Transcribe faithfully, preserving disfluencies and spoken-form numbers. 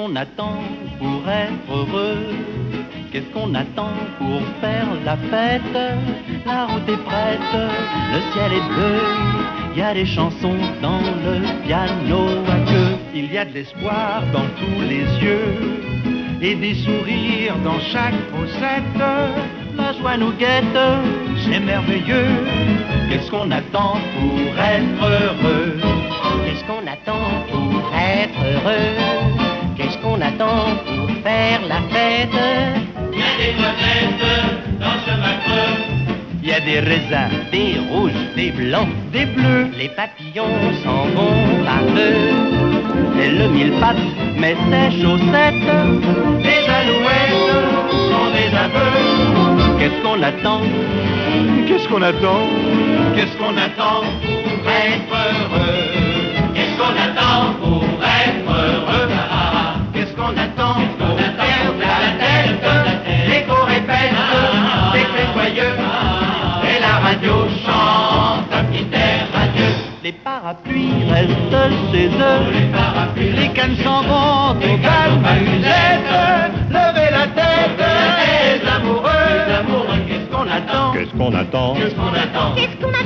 qu'on attend pour être heureux? Qu'est-ce qu'on attend pour faire la fête? La route est prête, le ciel est bleu, il y a des chansons dans le piano à queue. Il y a de l'espoir dans tous les yeux et des sourires dans chaque fossette. La joie nous guette, c'est merveilleux. Qu'est-ce qu'on attend pour être heureux? Qu'est-ce qu'on attend pour être heureux? Qu'est-ce qu'on attend pour faire la fête? Il y a des noisettes dans ce macreux. Il y a des raisins, des rouges, des blancs, des bleus. Les papillons s'en vont par deux. Et le mille pattes met ses chaussettes. Les alouettes sont des aveux. Qu'est-ce qu'on attend? Qu'est-ce qu'on attend? Qu'est-ce qu'on attend pour être heureux? Qu'est-ce qu'on attend pour être heureux? Qu'est-ce qu'on attend pour faire la tête? L'écho répète des cris joyeux. Et la radio chante un petit air radieux. Les parapluies restent chez eux. Les parapluies, Les cannes s'en vont aux belles musettes. Levez la tête, les amoureux, les amoureux, qu'est-ce qu'on attend? Qu'est-ce qu'on attend? qu'est-ce qu'on attend? Qu'est-ce qu'on